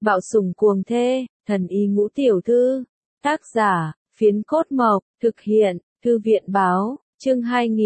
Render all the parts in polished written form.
Bạo sủng cuồng thê, thần y ngũ tiểu thư. Tác giả, Phiến Cốt Mộc, thực hiện, Thư viện báo, chương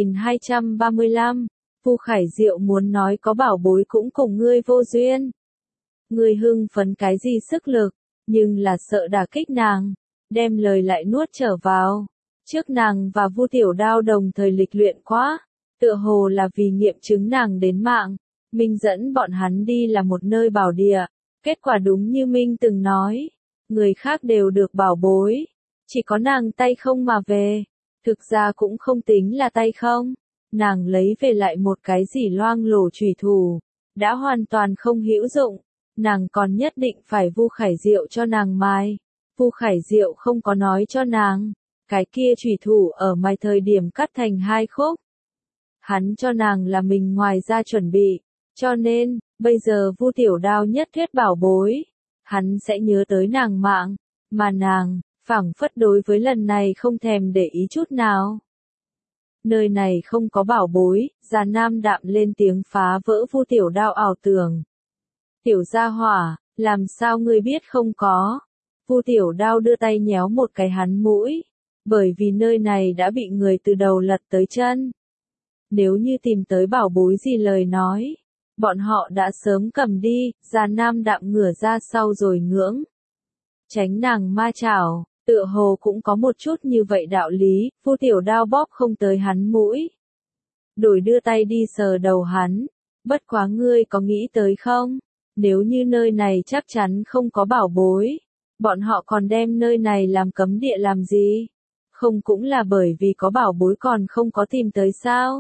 2235. Vu Khải Diệu muốn nói có bảo bối cũng cùng ngươi vô duyên. Ngươi hưng phấn cái gì sức lực, nhưng là sợ đả kích nàng, đem lời lại nuốt trở vào. Trước nàng và Vu Tiểu Đao đồng thời lịch luyện quá, tựa hồ là vì nghiệm chứng nàng đến mạng. Minh dẫn bọn hắn đi là một nơi bảo địa, kết quả đúng như Minh từng nói, người khác đều được bảo bối, chỉ có nàng tay không mà về. Thực ra cũng không tính là tay không, nàng lấy về lại một cái gì loang lổ chủy thủ, đã hoàn toàn không hữu dụng, nàng còn nhất định phải Vu Khải Diệu cho nàng mài. Vu Khải Diệu không có nói cho nàng, cái kia chủy thủ ở mài thời điểm cắt thành hai khúc. Hắn cho nàng là mình ngoài ra chuẩn bị, cho nên, bây giờ Vu Tiểu Đao nhất thiết bảo bối, hắn sẽ nhớ tới nàng mạng, mà nàng, phảng phất đối với lần này không thèm để ý chút nào. Nơi này không có bảo bối, Già Nam đạm lên tiếng phá vỡ Vu Tiểu Đao ảo tưởng. Tiểu gia hỏa, làm sao ngươi biết không có? Vu Tiểu Đao đưa tay nhéo một cái hắn mũi, bởi vì nơi này đã bị người từ đầu lật tới chân. Nếu như tìm tới bảo bối gì lời nói, bọn họ đã sớm cầm đi. Già Nam đạm ngửa ra sau rồi ngưỡng. Tránh nàng ma chảo, tựa hồ cũng có một chút như vậy đạo lý. Vu Tiểu Đao bóp không tới hắn mũi, đổi đưa tay đi sờ đầu hắn. Bất quá ngươi có nghĩ tới không? Nếu như nơi này chắc chắn không có bảo bối, bọn họ còn đem nơi này làm cấm địa làm gì? Không cũng là bởi vì có bảo bối còn không có tìm tới sao?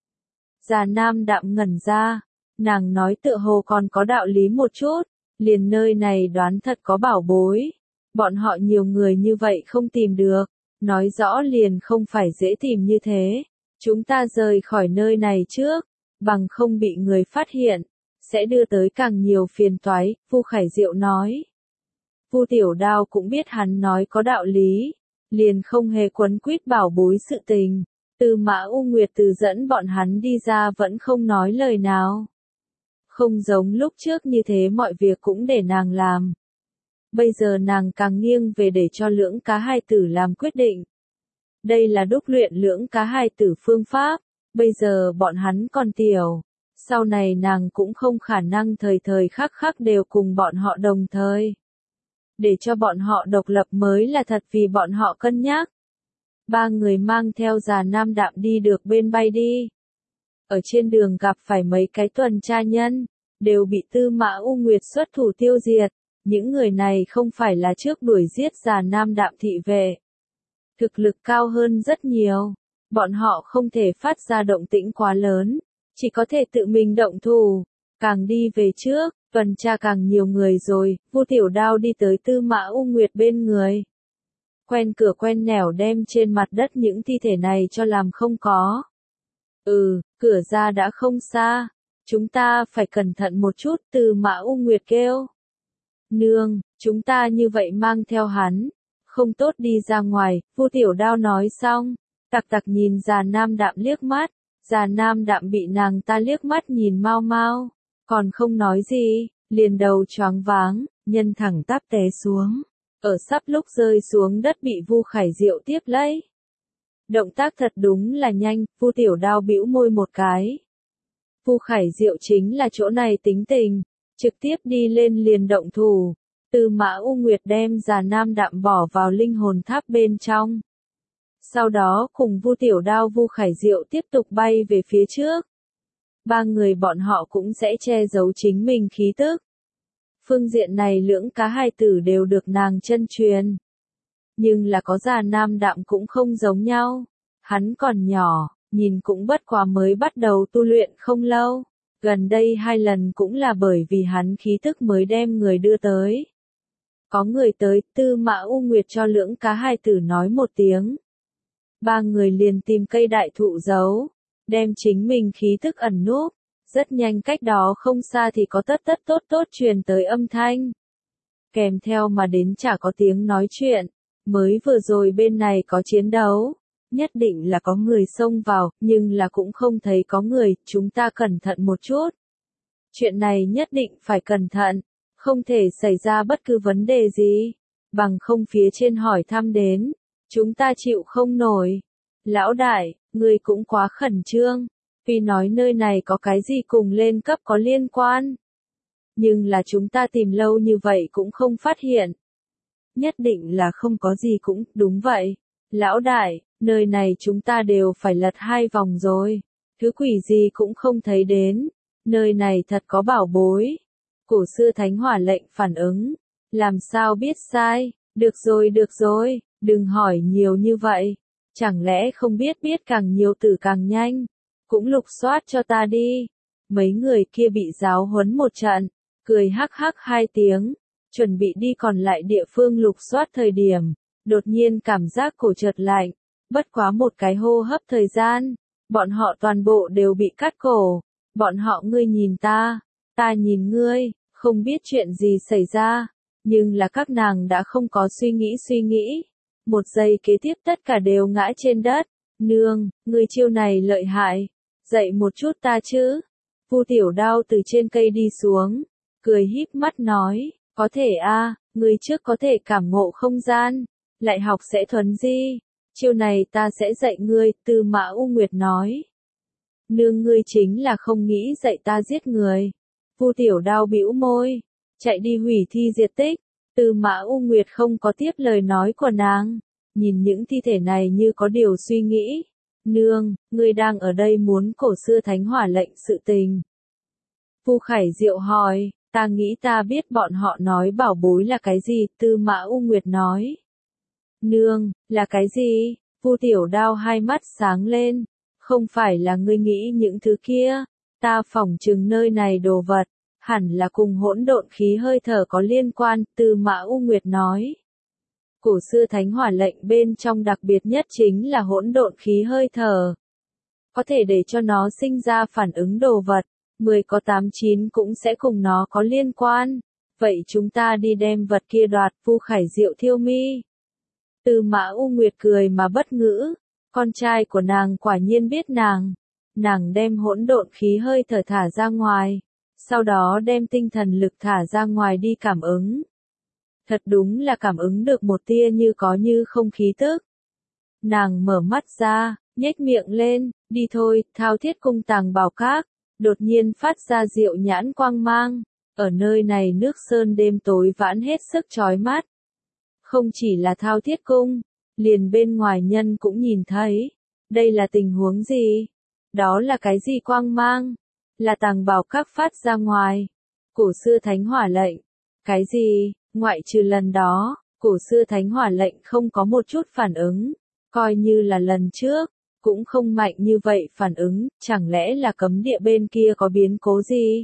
Già Nam đạm ngẩn ra, nàng nói tựa hồ còn có đạo lý một chút, liền nơi này đoán thật có bảo bối. Bọn họ nhiều người như vậy không tìm được, nói rõ liền không phải dễ tìm như thế. Chúng ta rời khỏi nơi này trước, bằng không bị người phát hiện, sẽ đưa tới càng nhiều phiền toái. Vu Khải Diệu nói. Vu Tiểu Đao cũng biết hắn nói có đạo lý, liền không hề quấn quýt bảo bối sự tình. Tư Mã U Nguyệt từ dẫn bọn hắn đi ra vẫn không nói lời nào. Không giống lúc trước như thế mọi việc cũng để nàng làm. Bây giờ nàng càng nghiêng về để cho lưỡng cá hai tử làm quyết định. Đây là đúc luyện lưỡng cá hai tử phương pháp, bây giờ bọn hắn còn tiểu. Sau này nàng cũng không khả năng thời thời khắc khắc đều cùng bọn họ đồng thời. Để cho bọn họ độc lập mới là thật vì bọn họ cân nhắc. Ba người mang theo Già Nam đạm đi được bên bay đi. Ở trên đường gặp phải mấy cái tuần tra nhân, đều bị Tư Mã U Nguyệt xuất thủ tiêu diệt. Những người này không phải là trước đuổi giết Già Nam đạm thị vệ. Thực lực cao hơn rất nhiều. Bọn họ không thể phát ra động tĩnh quá lớn, chỉ có thể tự mình động thủ. Càng đi về trước, tuần tra càng nhiều người rồi. Vu Tiểu Đao đi tới Tư Mã U Nguyệt bên người. Quen cửa quen nẻo đem trên mặt đất những thi thể này cho làm không có. Cửa ra đã không xa. Chúng ta phải cẩn thận một chút. Tư Mã U Nguyệt kêu. Nương, chúng ta như vậy mang theo hắn, không tốt đi ra ngoài. Vu Tiểu Đao nói xong, tặc tặc nhìn Già Nam đạm liếc mắt. Già Nam đạm bị nàng ta liếc mắt nhìn mau mau, còn không nói gì, liền đầu choáng váng, nhân thẳng tắp té xuống. Ở sắp lúc rơi xuống đất bị Vu Khải Diệu tiếp lấy. Động tác thật đúng là nhanh. Vu Tiểu Đao bĩu môi một cái. Vu Khải Diệu chính là chỗ này tính tình, trực tiếp đi lên liền động thủ. Tư Mã U Nguyệt đem Già Nam đạm bỏ vào linh hồn tháp bên trong. Sau đó cùng Vu Tiểu Đao Vu Khải Diệu tiếp tục bay về phía trước. Ba người bọn họ cũng sẽ che giấu chính mình khí tức. Phương diện này lưỡng cá hai tử đều được nàng chân truyền. Nhưng là có Già Nam đạm cũng không giống nhau. Hắn còn nhỏ, nhìn cũng bất quá mới bắt đầu tu luyện không lâu. Gần đây 2 lần cũng là bởi vì hắn khí tức mới đem người đưa tới. Có người tới, Tư Mã U Nguyệt cho lưỡng cá hai tử nói một tiếng. Ba người liền tìm cây đại thụ giấu, đem chính mình khí tức ẩn núp. Rất nhanh cách đó không xa thì có tất tất tốt tốt truyền tới âm thanh. Kèm theo mà đến chả có tiếng nói chuyện. Mới vừa rồi bên này có chiến đấu. Nhất định là có người xông vào, nhưng là cũng không thấy có người. Chúng ta cẩn thận một chút. Chuyện này nhất định phải cẩn thận. Không thể xảy ra bất cứ vấn đề gì. Bằng không phía trên hỏi thăm đến. Chúng ta chịu không nổi. Lão đại, người cũng quá khẩn trương. Vì nói nơi này có cái gì cùng lên cấp có liên quan. Nhưng là chúng ta tìm lâu như vậy cũng không phát hiện. Nhất định là không có gì cũng, đúng vậy. Lão đại, nơi này chúng ta đều phải lật 2 vòng rồi. Thứ quỷ gì cũng không thấy đến. Nơi này thật có bảo bối. Cổ xưa thánh hỏa lệnh phản ứng. Làm sao biết sai? Được rồi, đừng hỏi nhiều như vậy. Chẳng lẽ không biết càng nhiều từ càng nhanh. Cũng lục soát cho ta đi. Mấy người kia bị giáo huấn một trận. Cười hắc hắc 2 tiếng. Chuẩn bị đi còn lại địa phương lục soát thời điểm. Đột nhiên cảm giác cổ chợt lạnh. Bất quá một cái hô hấp thời gian. Bọn họ toàn bộ đều bị cắt cổ. Bọn họ ngươi nhìn ta nhìn ngươi, không biết chuyện gì xảy ra. Nhưng là các nàng đã không có suy nghĩ. Một giây kế tiếp tất cả đều ngã trên đất. Nương, ngươi chiêu này lợi hại. Dậy một chút ta chứ. Vu Tiểu Đao từ trên cây đi xuống. Cười híp mắt nói, có thể a, ngươi trước có thể cảm ngộ không gian. Lại học sẽ thuần di. Chiêu này ta sẽ dạy ngươi, Tư Mã U Nguyệt nói. Nương ngươi chính là không nghĩ dạy ta giết người. Vu Tiểu Đao bĩu môi. Chạy đi hủy thi diệt tích. Tư Mã U Nguyệt không có tiếp lời nói của nàng. Nhìn những thi thể này như có điều suy nghĩ. Nương, ngươi đang ở đây muốn cổ xưa thánh hỏa lệnh sự tình. Vu Khải Diệu hỏi, ta nghĩ ta biết bọn họ nói bảo bối là cái gì, Tư Mã U Nguyệt nói. Nương, là cái gì? Vu Tiểu Đao hai mắt sáng lên. Không phải là ngươi nghĩ những thứ kia. Ta phỏng chừng nơi này đồ vật. Hẳn là cùng hỗn độn khí hơi thở có liên quan, Tư Mã U Nguyệt nói. Cổ xưa thánh hỏa lệnh bên trong đặc biệt nhất chính là hỗn độn khí hơi thở. Có thể để cho nó sinh ra phản ứng đồ vật, 10 có 8 9 cũng sẽ cùng nó có liên quan. Vậy chúng ta đi đem vật kia đoạt. Vu Khải Diệu thiêu mi. Tư Mã U Nguyệt cười mà bất ngữ. Con trai của nàng quả nhiên biết nàng. Nàng đem hỗn độn khí hơi thở thả ra ngoài. Sau đó đem tinh thần lực thả ra ngoài đi cảm ứng. Thật đúng là cảm ứng được một tia như có như không khí tức. Nàng mở mắt ra, nhếch miệng lên, đi thôi, Thao Thiết cung tàng bảo các. Đột nhiên phát ra diệu nhãn quang mang. Ở nơi này nước sơn đêm tối vãn hết sức chói mắt. Không chỉ là Thao Thiết cung, liền bên ngoài nhân cũng nhìn thấy. Đây là tình huống gì? Đó là cái gì quang mang? Là tàng bảo các phát ra ngoài. Cổ xưa thánh hỏa lệnh. Cái gì? Ngoại trừ lần đó, cổ xưa thánh hỏa lệnh không có một chút phản ứng. Coi như là lần trước, cũng không mạnh như vậy phản ứng. Chẳng lẽ là cấm địa bên kia có biến cố gì?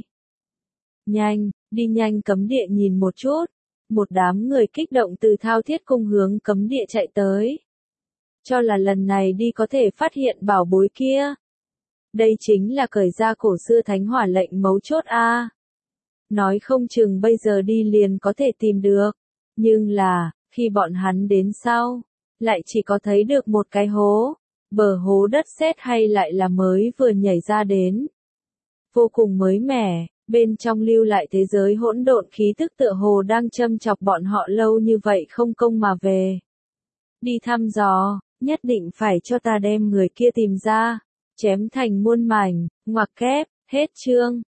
Nhanh, đi nhanh cấm địa nhìn một chút. Một đám người kích động từ Thao Thiết cung hướng cấm địa chạy tới. Cho là lần này đi có thể phát hiện bảo bối kia. Đây chính là cởi ra cổ xưa thánh hỏa lệnh mấu chốt a. Nói không chừng bây giờ đi liền có thể tìm được. Nhưng là, khi bọn hắn đến sau, lại chỉ có thấy được một cái hố. Bờ hố đất sét hay lại là mới vừa nhảy ra đến. Vô cùng mới mẻ, bên trong lưu lại thế giới hỗn độn khí tức tựa hồ đang châm chọc bọn họ lâu như vậy không công mà về. Đi thăm dò, nhất định phải cho ta đem người kia tìm ra. Chém thành muôn mảnh, ngoặc kép, hết chương.